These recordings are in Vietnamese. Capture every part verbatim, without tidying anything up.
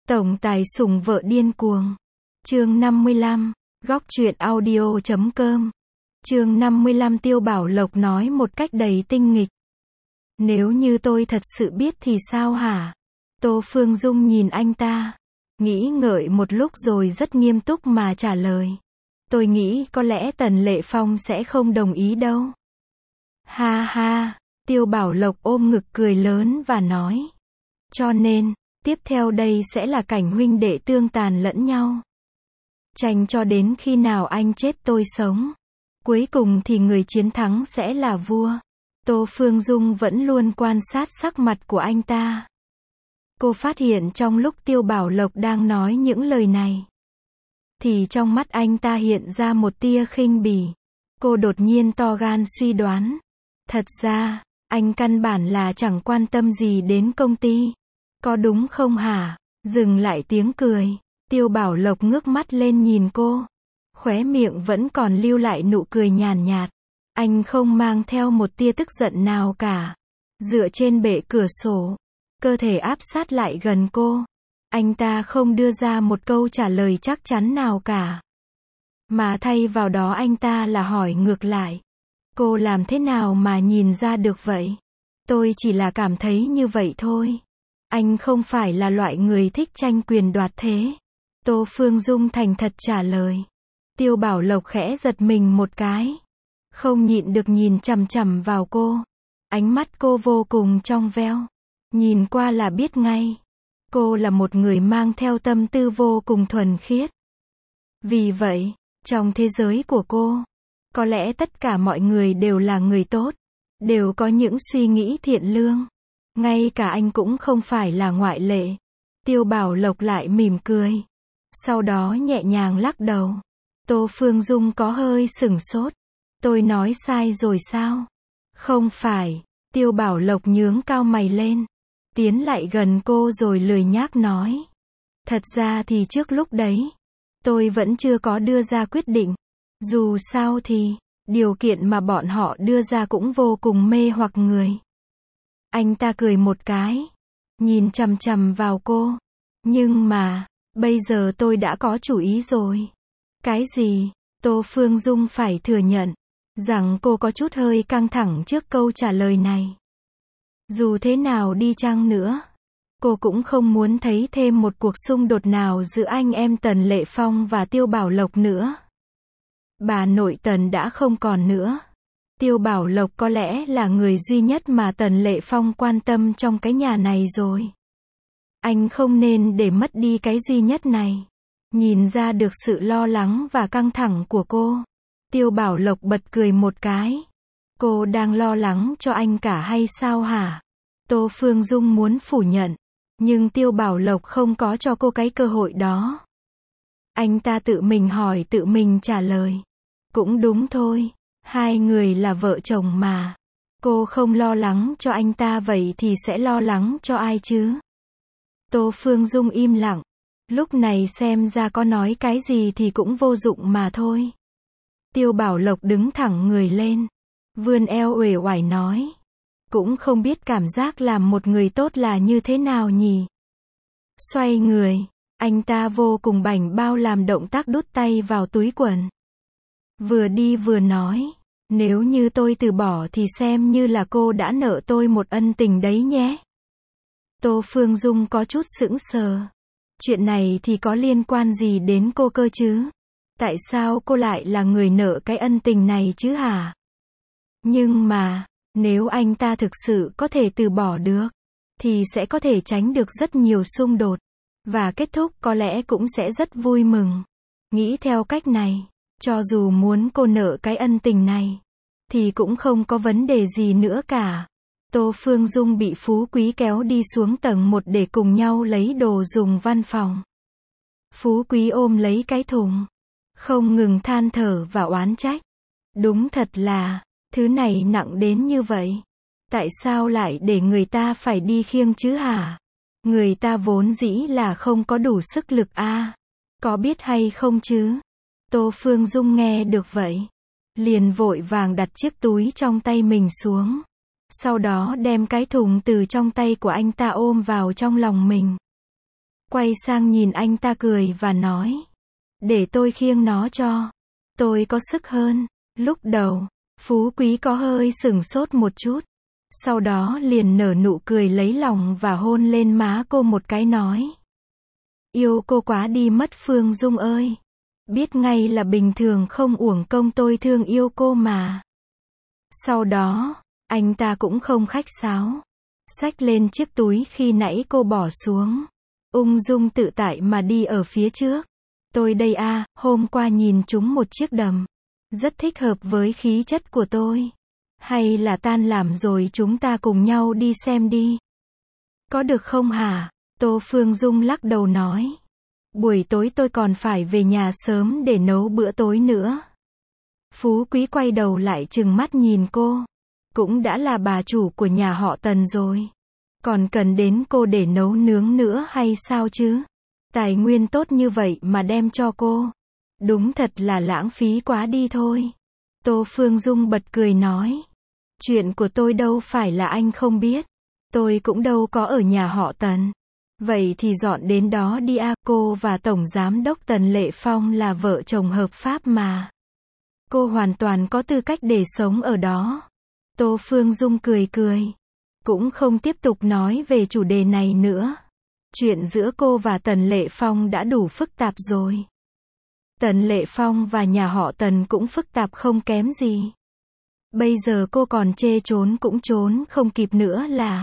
Tổng tài sủng vợ điên cuồng. Chương năm mươi lăm, góc truyện audio chấm com. Chương năm mươi lăm Tiêu Bảo Lộc nói một cách đầy tinh nghịch. Nếu như tôi thật sự biết thì sao hả? Tô Phương Dung nhìn anh ta, nghĩ ngợi một lúc rồi rất nghiêm túc mà trả lời. Tôi nghĩ có lẽ Tần Lệ Phong sẽ không đồng ý đâu. Ha ha, Tiêu Bảo Lộc ôm ngực cười lớn và nói. Cho nên, tiếp theo đây sẽ là cảnh huynh đệ tương tàn lẫn nhau. Tranh cho đến khi nào anh chết tôi sống. Cuối cùng thì người chiến thắng sẽ là vua. Tô Phương Dung vẫn luôn quan sát sắc mặt của anh ta. Cô phát hiện trong lúc Tiêu Bảo Lộc đang nói những lời này, thì trong mắt anh ta hiện ra một tia khinh bỉ. Cô đột nhiên to gan suy đoán. Thật ra, anh căn bản là chẳng quan tâm gì đến công ty. Có đúng không hả? Dừng lại tiếng cười. Tiêu Bảo Lộc ngước mắt lên nhìn cô. Khóe miệng vẫn còn lưu lại nụ cười nhàn nhạt. Anh không mang theo một tia tức giận nào cả. Dựa trên bệ cửa sổ, cơ thể áp sát lại gần cô. Anh ta không đưa ra một câu trả lời chắc chắn nào cả. Mà thay vào đó anh ta là hỏi ngược lại. Cô làm thế nào mà nhìn ra được vậy? Tôi chỉ là cảm thấy như vậy thôi. Anh không phải là loại người thích tranh quyền đoạt thế. Tô Phương Dung thành thật trả lời. Tiêu Bảo Lộc khẽ giật mình một cái. Không nhịn được nhìn chằm chằm vào cô. Ánh mắt cô vô cùng trong veo. Nhìn qua là biết ngay. Cô là một người mang theo tâm tư vô cùng thuần khiết. Vì vậy, trong thế giới của cô, có lẽ tất cả mọi người đều là người tốt. Đều có những suy nghĩ thiện lương. Ngay cả anh cũng không phải là ngoại lệ. Tiêu Bảo Lộc lại mỉm cười. Sau đó nhẹ nhàng lắc đầu. Tô Phương Dung có hơi sửng sốt. Tôi nói sai rồi sao? Không phải. Tiêu Bảo Lộc nhướng cao mày lên. Tiến lại gần cô rồi lười nhác nói. Thật ra thì trước lúc đấy, tôi vẫn chưa có đưa ra quyết định. Dù sao thì, điều kiện mà bọn họ đưa ra cũng vô cùng mê hoặc người. Anh ta cười một cái, nhìn chằm chằm vào cô. Nhưng mà, bây giờ tôi đã có chủ ý rồi. Cái gì? Tô Phương Dung phải thừa nhận rằng cô có chút hơi căng thẳng trước câu trả lời này. Dù thế nào đi chăng nữa, cô cũng không muốn thấy thêm một cuộc xung đột nào giữa anh em Tần Lệ Phong và Tiêu Bảo Lộc nữa. Bà nội Tần đã không còn nữa. Tiêu Bảo Lộc có lẽ là người duy nhất mà Tần Lệ Phong quan tâm trong cái nhà này rồi. Anh không nên để mất đi cái duy nhất này. Nhìn ra được sự lo lắng và căng thẳng của cô. Tiêu Bảo Lộc bật cười một cái. Cô đang lo lắng cho anh cả hay sao hả? Tô Phương Dung muốn phủ nhận. Nhưng Tiêu Bảo Lộc không có cho cô cái cơ hội đó. Anh ta tự mình hỏi tự mình trả lời. Cũng đúng thôi. Hai người là vợ chồng mà. Cô không lo lắng cho anh ta vậy thì sẽ lo lắng cho ai chứ? Tô Phương Dung im lặng. Lúc này xem ra có nói cái gì thì cũng vô dụng mà thôi. Tiêu Bảo Lộc đứng thẳng người lên. Vươn eo uể oải nói. Cũng không biết cảm giác làm một người tốt là như thế nào nhỉ? Xoay người, anh ta vô cùng bảnh bao làm động tác đút tay vào túi quần. Vừa đi vừa nói. Nếu như tôi từ bỏ thì xem như là cô đã nợ tôi một ân tình đấy nhé. Tô Phương Dung có chút sững sờ. Chuyện này thì có liên quan gì đến cô cơ chứ? Tại sao cô lại là người nợ cái ân tình này chứ hả? Nhưng mà, nếu anh ta thực sự có thể từ bỏ được, thì sẽ có thể tránh được rất nhiều xung đột. Và kết thúc có lẽ cũng sẽ rất vui mừng. Nghĩ theo cách này, cho dù muốn cô nợ cái ân tình này, thì cũng không có vấn đề gì nữa cả. Tô Phương Dung bị Phú Quý kéo đi xuống tầng một để cùng nhau lấy đồ dùng văn phòng. Phú Quý ôm lấy cái thùng, không ngừng than thở và oán trách. Đúng thật là, thứ này nặng đến như vậy. Tại sao lại để người ta phải đi khiêng chứ hả? Người ta vốn dĩ là không có đủ sức lực a. À, có biết hay không chứ? Tô Phương Dung nghe được vậy, liền vội vàng đặt chiếc túi trong tay mình xuống. Sau đó đem cái thùng từ trong tay của anh ta ôm vào trong lòng mình. quay sang nhìn anh ta cười và nói. Để tôi khiêng nó cho. Tôi có sức hơn. Lúc đầu, Phú Quý có hơi sửng sốt một chút. Sau đó liền nở nụ cười lấy lòng và hôn lên má cô một cái nói. Yêu cô quá đi mất Phương Dung ơi. Biết ngay là bình thường không uổng công tôi thương yêu cô mà. Sau đó, anh ta cũng không khách sáo. Xách lên chiếc túi khi nãy cô bỏ xuống. Ung dung tự tại mà đi ở phía trước. Tôi đây a, hôm qua nhìn chúng một chiếc đầm. Rất thích hợp với khí chất của tôi. Hay là tan làm rồi chúng ta cùng nhau đi xem đi. Có được không hả? Tô Phương Dung lắc đầu nói. Buổi tối tôi còn phải về nhà sớm để nấu bữa tối nữa. Phú Quý quay đầu lại trừng mắt nhìn cô. Cũng đã là bà chủ của nhà họ Tần rồi. Còn cần đến cô để nấu nướng nữa hay sao chứ? Tài nguyên tốt như vậy mà đem cho cô. Đúng thật là lãng phí quá đi thôi. Tô Phương Dung bật cười nói. Chuyện của tôi đâu phải là anh không biết. Tôi cũng đâu có ở nhà họ Tần. Vậy thì dọn đến đó đi a, cô và Tổng Giám đốc Tần Lệ Phong là vợ chồng hợp pháp mà. Cô hoàn toàn có tư cách để sống ở đó. Tô Phương Dung cười cười. Cũng không tiếp tục nói về chủ đề này nữa. Chuyện giữa cô và Tần Lệ Phong đã đủ phức tạp rồi. Tần Lệ Phong và nhà họ Tần cũng phức tạp không kém gì. Bây giờ cô còn chê trốn cũng trốn không kịp nữa là.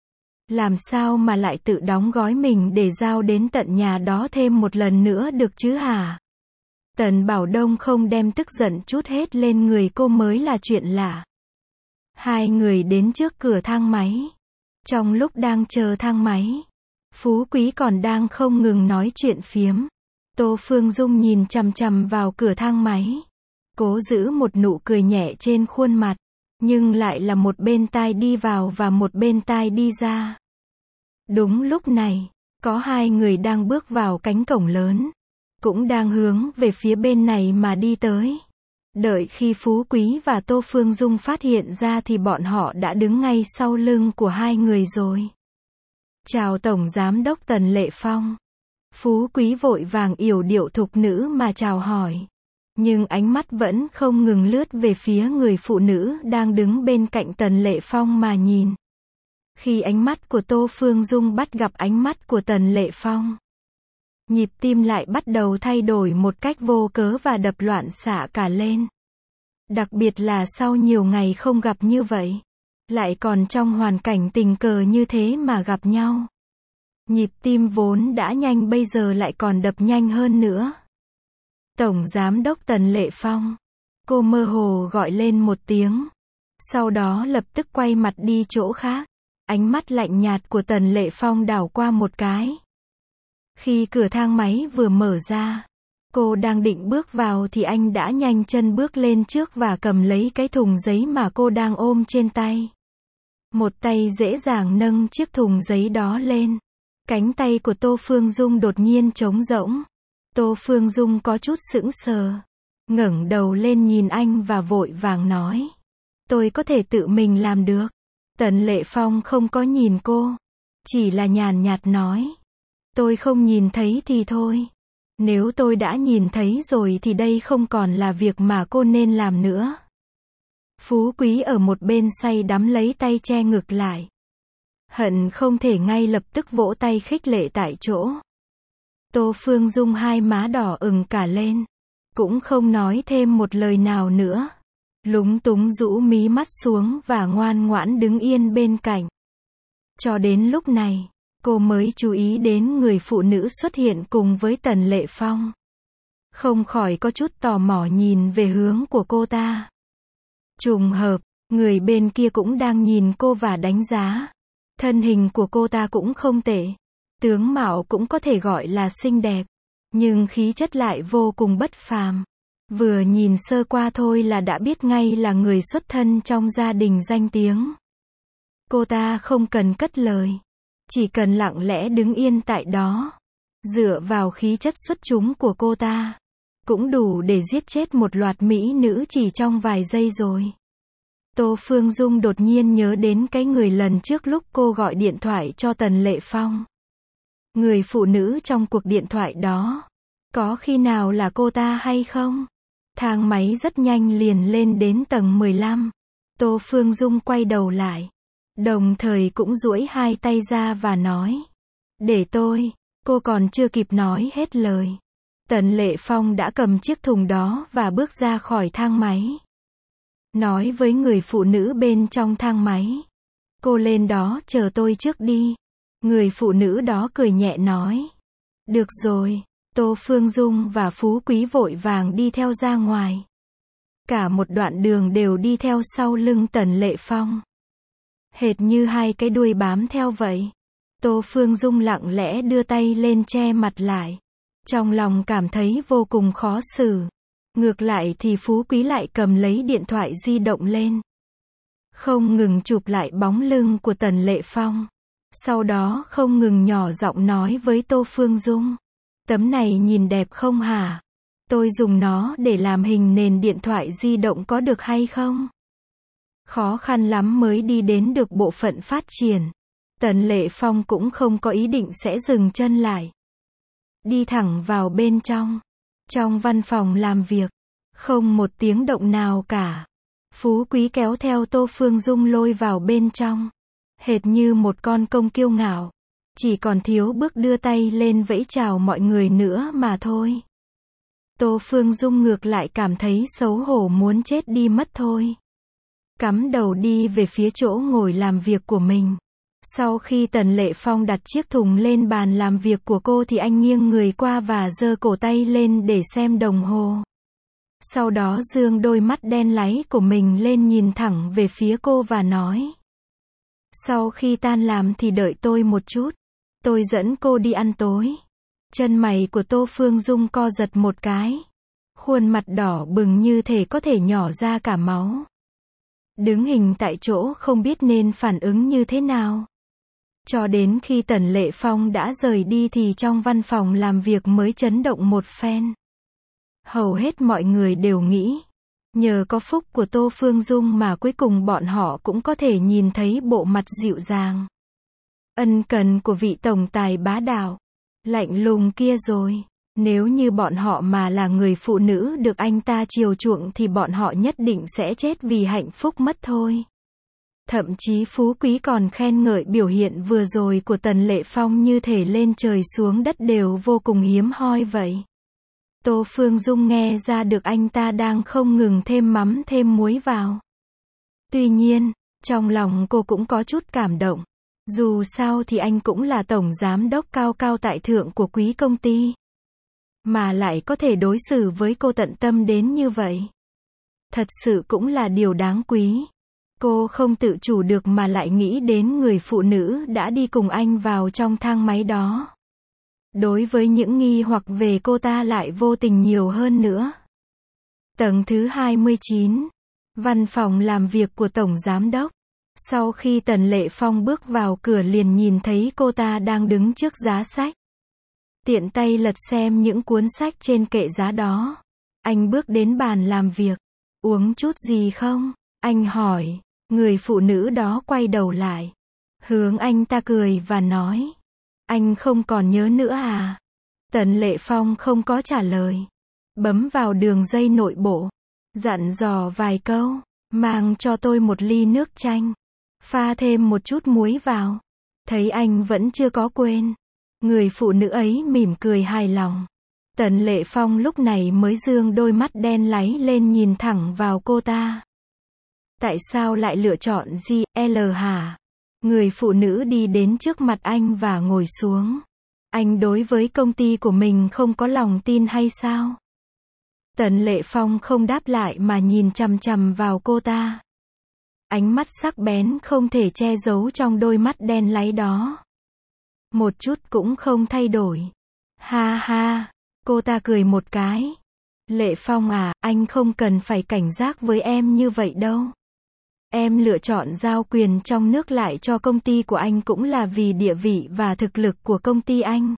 Làm sao mà lại tự đóng gói mình để giao đến tận nhà đó thêm một lần nữa được chứ hả? Tần Bảo Đông không đem tức giận chút hết lên người cô mới là chuyện lạ. Hai người đến trước cửa thang máy. Trong lúc đang chờ thang máy, Phú Quý còn đang không ngừng nói chuyện phiếm. Tô Phương Dung nhìn chằm chằm vào cửa thang máy. Cố giữ một nụ cười nhẹ trên khuôn mặt. Nhưng lại là một bên tai đi vào và một bên tai đi ra. Đúng lúc này, có hai người đang bước vào cánh cổng lớn. Cũng đang hướng về phía bên này mà đi tới. Đợi khi Phú Quý và Tô Phương Dung phát hiện ra thì bọn họ đã đứng ngay sau lưng của hai người rồi. Chào Tổng Giám đốc Tần Lệ Phong. Phú Quý vội vàng yểu điệu thục nữ mà chào hỏi. Nhưng ánh mắt vẫn không ngừng lướt về phía người phụ nữ đang đứng bên cạnh Tần Lệ Phong mà nhìn. Khi ánh mắt của Tô Phương Dung bắt gặp ánh mắt của Tần Lệ Phong, nhịp tim lại bắt đầu thay đổi một cách vô cớ và đập loạn xạ cả lên. Đặc biệt là sau nhiều ngày không gặp như vậy. Lại còn trong hoàn cảnh tình cờ như thế mà gặp nhau. Nhịp tim vốn đã nhanh bây giờ lại còn đập nhanh hơn nữa. Tổng Giám đốc Tần Lệ Phong. Cô mơ hồ gọi lên một tiếng. Sau đó lập tức quay mặt đi chỗ khác. Ánh mắt lạnh nhạt của Tần Lệ Phong đảo qua một cái. Khi cửa thang máy vừa mở ra, cô đang định bước vào thì anh đã nhanh chân bước lên trước và cầm lấy cái thùng giấy mà cô đang ôm trên tay. Một tay dễ dàng nâng chiếc thùng giấy đó lên. Cánh tay của Tô Phương Dung đột nhiên trống rỗng. Tô Phương Dung có chút sững sờ. Ngẩng đầu lên nhìn anh và vội vàng nói. Tôi có thể tự mình làm được. Tần Lệ Phong không có nhìn cô. Chỉ là nhàn nhạt nói. Tôi không nhìn thấy thì thôi. Nếu tôi đã nhìn thấy rồi thì đây không còn là việc mà cô nên làm nữa. Phú Quý ở một bên say đắm lấy tay che ngực lại. Hận không thể ngay lập tức vỗ tay khích lệ tại chỗ. Tô Phương Dung hai má đỏ ửng cả lên. Cũng không nói thêm một lời nào nữa. Lúng túng rũ mí mắt xuống và ngoan ngoãn đứng yên bên cạnh. Cho đến lúc này, cô mới chú ý đến người phụ nữ xuất hiện cùng với Tần Lệ Phong. Không khỏi có chút tò mò nhìn về hướng của cô ta. Trùng hợp, người bên kia cũng đang nhìn cô và đánh giá. Thân hình của cô ta cũng không tệ. Tướng mạo cũng có thể gọi là xinh đẹp. Nhưng khí chất lại vô cùng bất phàm. Vừa nhìn sơ qua thôi là đã biết ngay là người xuất thân trong gia đình danh tiếng. Cô ta không cần cất lời. Chỉ cần lặng lẽ đứng yên tại đó. Dựa vào khí chất xuất chúng của cô ta. Cũng đủ để giết chết một loạt mỹ nữ chỉ trong vài giây rồi. Tô Phương Dung đột nhiên nhớ đến cái người lần trước lúc cô gọi điện thoại cho Tần Lệ Phong. Người phụ nữ trong cuộc điện thoại đó, có khi nào là cô ta hay không? Thang máy rất nhanh liền lên đến tầng mười lăm. Tô Phương Dung quay đầu lại, đồng thời cũng duỗi hai tay ra và nói, để tôi. Cô còn chưa kịp nói hết lời, Tần Lệ Phong đã cầm chiếc thùng đó và bước ra khỏi thang máy. Nói với người phụ nữ bên trong thang máy, cô lên đó chờ tôi trước đi. Người phụ nữ đó cười nhẹ nói, được rồi. Tô Phương Dung và Phú Quý vội vàng đi theo ra ngoài. Cả một đoạn đường đều đi theo sau lưng Tần Lệ Phong, hệt như hai cái đuôi bám theo vậy. Tô Phương Dung lặng lẽ đưa tay lên che mặt lại, trong lòng cảm thấy vô cùng khó xử. Ngược lại thì Phú Quý lại cầm lấy điện thoại di động lên, không ngừng chụp lại bóng lưng của Tần Lệ Phong. Sau đó không ngừng nhỏ giọng nói với Tô Phương Dung, tấm này nhìn đẹp không hả? Tôi dùng nó để làm hình nền điện thoại di động có được hay không? Khó khăn lắm mới đi đến được bộ phận phát triển. Tần Lệ Phong cũng không có ý định sẽ dừng chân lại, đi thẳng vào bên trong. Trong văn phòng làm việc, không một tiếng động nào cả. Phú Quý kéo theo Tô Phương Dung lôi vào bên trong, hệt như một con công kiêu ngạo, chỉ còn thiếu bước đưa tay lên vẫy chào mọi người nữa mà thôi. Tô Phương Dung ngược lại cảm thấy xấu hổ muốn chết đi mất thôi. Cắm đầu đi về phía chỗ ngồi làm việc của mình. Sau khi Tần Lệ Phong đặt chiếc thùng lên bàn làm việc của cô thì anh nghiêng người qua và giơ cổ tay lên để xem đồng hồ. Sau đó dương đôi mắt đen láy của mình lên nhìn thẳng về phía cô và nói, sau khi tan làm thì đợi tôi một chút, tôi dẫn cô đi ăn tối. Chân mày của Tô Phương Dung co giật một cái, khuôn mặt đỏ bừng như thể có thể nhỏ ra cả máu. Đứng hình tại chỗ không biết nên phản ứng như thế nào. Cho đến khi Tần Lệ Phong đã rời đi thì trong văn phòng làm việc mới chấn động một phen. Hầu hết mọi người đều nghĩ, nhờ có phúc của Tô Phương Dung mà cuối cùng bọn họ cũng có thể nhìn thấy bộ mặt dịu dàng, ân cần của vị tổng tài bá đạo, lạnh lùng kia rồi. Nếu như bọn họ mà là người phụ nữ được anh ta chiều chuộng thì bọn họ nhất định sẽ chết vì hạnh phúc mất thôi. Thậm chí Phú Quý còn khen ngợi biểu hiện vừa rồi của Tần Lệ Phong như thể lên trời xuống đất đều vô cùng hiếm hoi vậy. Tô Phương Dung nghe ra được anh ta đang không ngừng thêm mắm thêm muối vào. Tuy nhiên, trong lòng cô cũng có chút cảm động. Dù sao thì anh cũng là tổng giám đốc cao cao tại thượng của quý công ty, mà lại có thể đối xử với cô tận tâm đến như vậy. Thật sự cũng là điều đáng quý. Cô không tự chủ được mà lại nghĩ đến người phụ nữ đã đi cùng anh vào trong thang máy đó. Đối với những nghi hoặc về cô ta lại vô tình nhiều hơn nữa. Tầng thứ hai mươi chín, văn phòng làm việc của tổng giám đốc. Sau khi Tần Lệ Phong bước vào cửa liền nhìn thấy cô ta đang đứng trước giá sách, tiện tay lật xem những cuốn sách trên kệ giá đó. Anh bước đến bàn làm việc. Uống chút gì không? Anh hỏi. Người phụ nữ đó quay đầu lại, hướng anh ta cười và nói, anh không còn nhớ nữa à? Tần Lệ Phong không có trả lời, bấm vào đường dây nội bộ, dặn dò vài câu, mang cho tôi một ly nước chanh, pha thêm một chút muối vào. Thấy anh vẫn chưa có quên, người phụ nữ ấy mỉm cười hài lòng. Tần Lệ Phong lúc này mới dương đôi mắt đen láy lên nhìn thẳng vào cô ta. Tại sao lại lựa chọn giê lờ hả? Người phụ nữ đi đến trước mặt anh và ngồi xuống. Anh đối với công ty của mình không có lòng tin hay sao? Tần Lệ Phong không đáp lại mà nhìn chằm chằm vào cô ta. Ánh mắt sắc bén không thể che giấu trong đôi mắt đen láy đó. Một chút cũng không thay đổi. Ha ha, cô ta cười một cái. Lệ Phong à, anh không cần phải cảnh giác với em như vậy đâu. Em lựa chọn giao quyền trong nước lại cho công ty của anh cũng là vì địa vị và thực lực của công ty anh.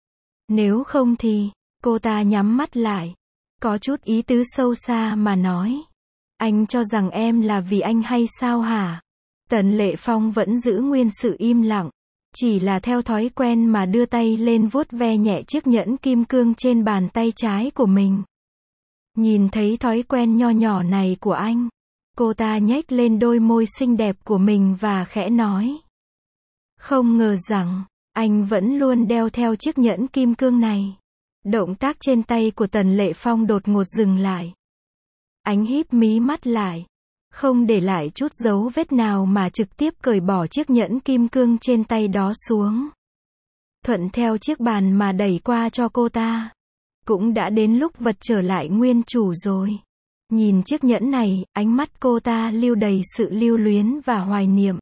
Nếu không thì, cô ta nhắm mắt lại, có chút ý tứ sâu xa mà nói. Anh cho rằng em là vì anh hay sao hả? Tần Lệ Phong vẫn giữ nguyên sự im lặng. chỉ là theo thói quen mà đưa tay lên vuốt ve nhẹ chiếc nhẫn kim cương trên bàn tay trái của mình. Nhìn thấy thói quen nho nhỏ này của anh, cô ta nhếch lên đôi môi xinh đẹp của mình và khẽ nói. Không ngờ rằng, anh vẫn luôn đeo theo chiếc nhẫn kim cương này. Động tác trên tay của Tần Lệ Phong đột ngột dừng lại. Anh híp mí mắt lại, không để lại chút dấu vết nào mà trực tiếp cởi bỏ chiếc nhẫn kim cương trên tay đó xuống. Thuận theo chiếc bàn mà đẩy qua cho cô ta. Cũng đã đến lúc vật trở lại nguyên chủ rồi. Nhìn chiếc nhẫn này, ánh mắt cô ta lưu đầy sự lưu luyến và hoài niệm.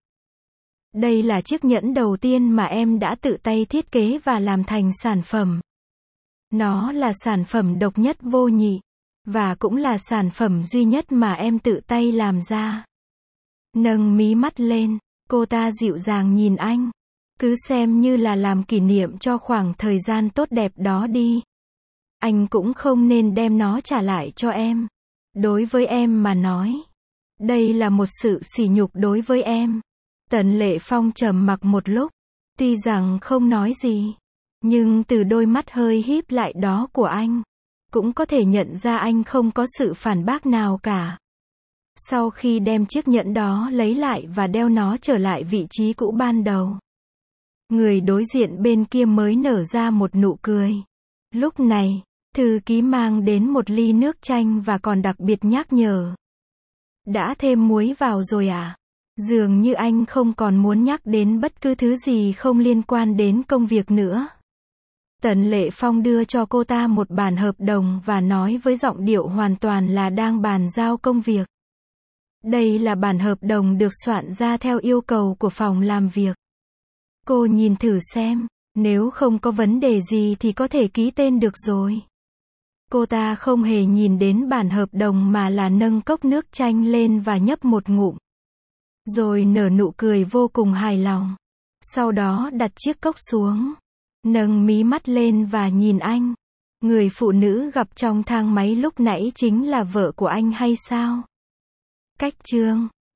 Đây là chiếc nhẫn đầu tiên mà em đã tự tay thiết kế và làm thành sản phẩm. Nó là sản phẩm độc nhất vô nhị, và cũng là sản phẩm duy nhất mà em tự tay làm ra. Nâng mí mắt lên, cô ta dịu dàng nhìn anh. Cứ xem như là làm kỷ niệm cho khoảng thời gian tốt đẹp đó đi. Anh cũng không nên đem nó trả lại cho em. Đối với em mà nói, đây là một sự sỉ nhục đối với em. Tần Lệ Phong trầm mặc một lúc, tuy rằng không nói gì, nhưng từ đôi mắt hơi híp lại đó của anh, cũng có thể nhận ra anh không có sự phản bác nào cả. Sau khi đem chiếc nhẫn đó lấy lại và đeo nó trở lại vị trí cũ ban đầu, người đối diện bên kia mới nở ra một nụ cười. Lúc này, thư ký mang đến một ly nước chanh và còn đặc biệt nhắc nhở. Đã thêm muối vào rồi à? Dường như anh không còn muốn nhắc đến bất cứ thứ gì không liên quan đến công việc nữa. Tần Lệ Phong đưa cho cô ta một bản hợp đồng và nói với giọng điệu hoàn toàn là đang bàn giao công việc. Đây là bản hợp đồng được soạn ra theo yêu cầu của phòng làm việc. Cô nhìn thử xem, nếu không có vấn đề gì thì có thể ký tên được rồi. Cô ta không hề nhìn đến bản hợp đồng mà là nâng cốc nước chanh lên và nhấp một ngụm. Rồi nở nụ cười vô cùng hài lòng. Sau đó đặt chiếc cốc xuống, nâng mí mắt lên và nhìn anh. Người phụ nữ gặp trong thang máy lúc nãy chính là vợ của anh hay sao? Cách chương